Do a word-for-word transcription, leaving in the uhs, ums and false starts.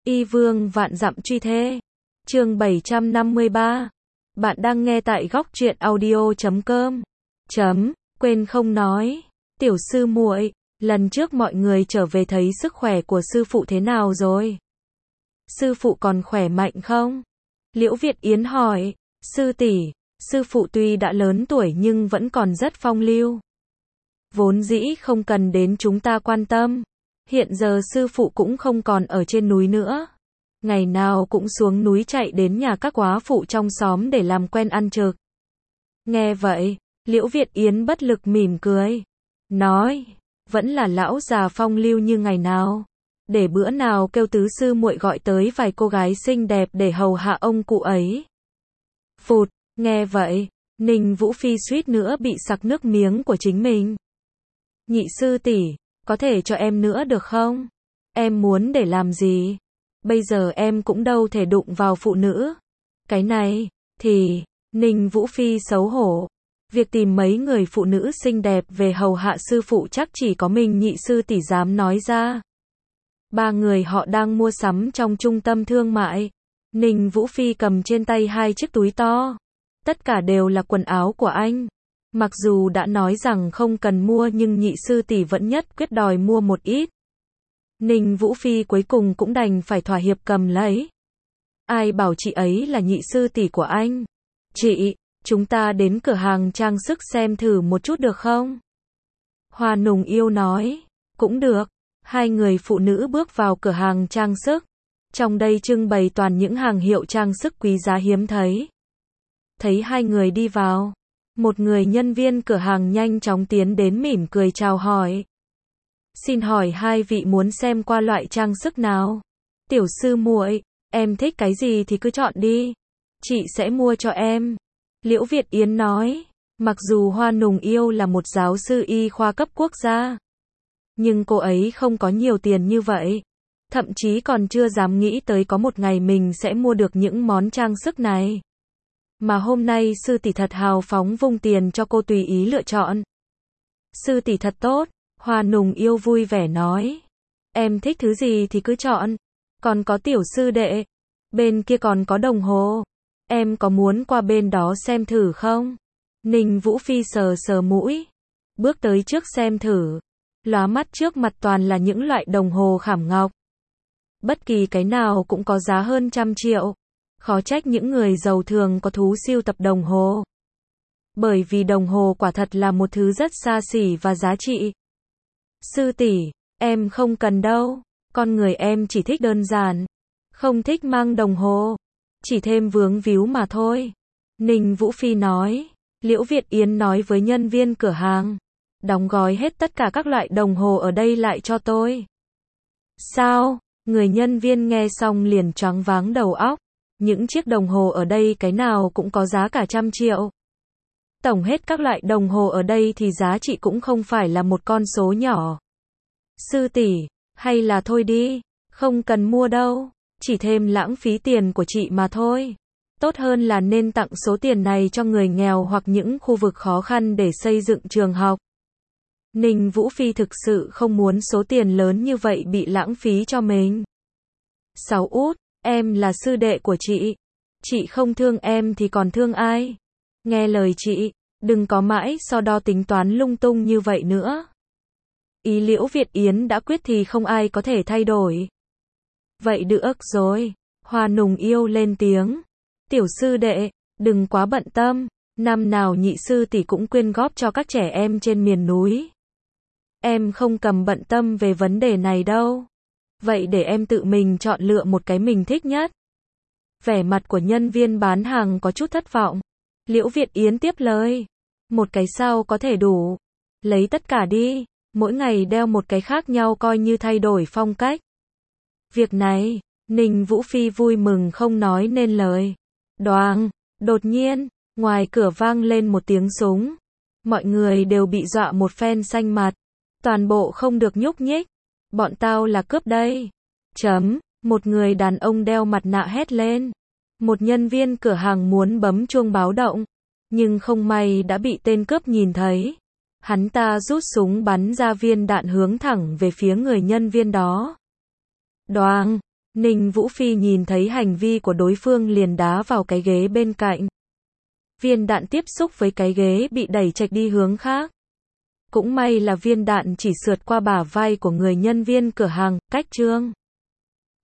Y vương vạn dặm truy thê. Chương bảy trăm năm mươi ba. Bạn đang nghe tại góc truyện audio chấm com. Chấm, quên không nói. Tiểu sư muội, lần trước mọi người trở về thấy sức khỏe của sư phụ thế nào rồi? Sư phụ còn khỏe mạnh không? Liễu Việt Yến hỏi. Sư tỷ, sư phụ tuy đã lớn tuổi nhưng vẫn còn rất phong lưu. Vốn dĩ không cần đến chúng ta quan tâm. Hiện giờ sư phụ cũng không còn ở trên núi nữa. Ngày nào cũng xuống núi chạy đến nhà các góa phụ trong xóm để làm quen ăn trực. Nghe vậy, Liễu Việt Yến bất lực mỉm cười. Nói, vẫn là lão già phong lưu như ngày nào. Để bữa nào kêu tứ sư muội gọi tới vài cô gái xinh đẹp để hầu hạ ông cụ ấy. Phụt, nghe vậy, Ninh Vũ Phi suýt nữa bị sặc nước miếng của chính mình. Nhị sư tỷ, có thể cho em nữa được không? Em muốn để làm gì? Bây giờ em cũng đâu thể đụng vào phụ nữ. Cái này, thì, Ninh Vũ Phi xấu hổ. Việc tìm mấy người phụ nữ xinh đẹp về hầu hạ sư phụ chắc chỉ có mình nhị sư tỷ dám nói ra. Ba người họ đang mua sắm trong trung tâm thương mại. Ninh Vũ Phi cầm trên tay hai chiếc túi to. Tất cả đều là quần áo của anh. Mặc dù đã nói rằng không cần mua nhưng nhị sư tỷ vẫn nhất quyết đòi mua một ít. Ninh Vũ Phi cuối cùng cũng đành phải thỏa hiệp cầm lấy. Ai bảo chị ấy là nhị sư tỷ của anh? Chị, chúng ta đến cửa hàng trang sức xem thử một chút được không? Hoa Nùng Yêu nói. Cũng được. Hai người phụ nữ bước vào cửa hàng trang sức. Trong đây trưng bày toàn những hàng hiệu trang sức quý giá hiếm thấy. Thấy hai người đi vào, một người nhân viên cửa hàng nhanh chóng tiến đến mỉm cười chào hỏi. Xin hỏi hai vị muốn xem qua loại trang sức nào? Tiểu sư muội, em thích cái gì thì cứ chọn đi. Chị sẽ mua cho em. Liễu Việt Yến nói. Mặc dù Hoa Nùng Yêu là một giáo sư y khoa cấp quốc gia, nhưng cô ấy không có nhiều tiền như vậy. Thậm chí còn chưa dám nghĩ tới có một ngày mình sẽ mua được những món trang sức này. Mà hôm nay sư tỷ thật hào phóng vung tiền cho cô tùy ý lựa chọn. Sư tỷ thật tốt, Hoa Nùng Yêu vui vẻ nói. Em thích thứ gì thì cứ chọn. Còn có tiểu sư đệ. Bên kia còn có đồng hồ. Em có muốn qua bên đó xem thử không? Ninh Vũ Phi sờ sờ mũi. Bước tới trước xem thử. Lóa mắt trước mặt toàn là những loại đồng hồ khảm ngọc. Bất kỳ cái nào cũng có giá hơn trăm triệu. Khó trách những người giàu thường có thú sưu tập đồng hồ. Bởi vì đồng hồ quả thật là một thứ rất xa xỉ và giá trị. Sư tỷ, em không cần đâu. Con người em chỉ thích đơn giản. Không thích mang đồng hồ. Chỉ thêm vướng víu mà thôi. Ninh Vũ Phi nói. Liễu Việt Yến nói với nhân viên cửa hàng. Đóng gói hết tất cả các loại đồng hồ ở đây lại cho tôi. Sao? Người nhân viên nghe xong liền choáng váng đầu óc. Những chiếc đồng hồ ở đây cái nào cũng có giá cả trăm triệu. Tổng hết các loại đồng hồ ở đây thì giá trị cũng không phải là một con số nhỏ. Sư tỷ, hay là thôi đi, không cần mua đâu, chỉ thêm lãng phí tiền của chị mà thôi. Tốt hơn là nên tặng số tiền này cho người nghèo hoặc những khu vực khó khăn để xây dựng trường học. Ninh Vũ Phi thực sự không muốn số tiền lớn như vậy bị lãng phí cho mình. Sáu út, em là sư đệ của chị. Chị không thương em thì còn thương ai? Nghe lời chị, đừng có mãi so đo tính toán lung tung như vậy nữa. Ý Liễu Việt Yến đã quyết thì không ai có thể thay đổi. Vậy được rồi, Hoa Nùng Yêu lên tiếng. Tiểu sư đệ, đừng quá bận tâm, năm nào nhị sư tỷ cũng quyên góp cho các trẻ em trên miền núi. Em không cầm bận tâm về vấn đề này đâu. Vậy để em tự mình chọn lựa một cái mình thích nhất. Vẻ mặt của nhân viên bán hàng có chút thất vọng. Liễu Việt Yến tiếp lời. Một cái sao có thể đủ. Lấy tất cả đi. Mỗi ngày đeo một cái khác nhau coi như thay đổi phong cách. Việc này, Ninh Vũ Phi vui mừng không nói nên lời. Đoàng, đột nhiên, ngoài cửa vang lên một tiếng súng. Mọi người đều bị dọa một phen xanh mặt. Toàn bộ không được nhúc nhích. Bọn tao là cướp đây. Chấm, một người đàn ông đeo mặt nạ hét lên. Một nhân viên cửa hàng muốn bấm chuông báo động. Nhưng không may đã bị tên cướp nhìn thấy. Hắn ta rút súng bắn ra viên đạn hướng thẳng về phía người nhân viên đó. Đoàng, Ninh Vũ Phi nhìn thấy hành vi của đối phương liền đá vào cái ghế bên cạnh. Viên đạn tiếp xúc với cái ghế bị đẩy chệch đi hướng khác. Cũng may là viên đạn chỉ sượt qua bả vai của người nhân viên cửa hàng, cách Trương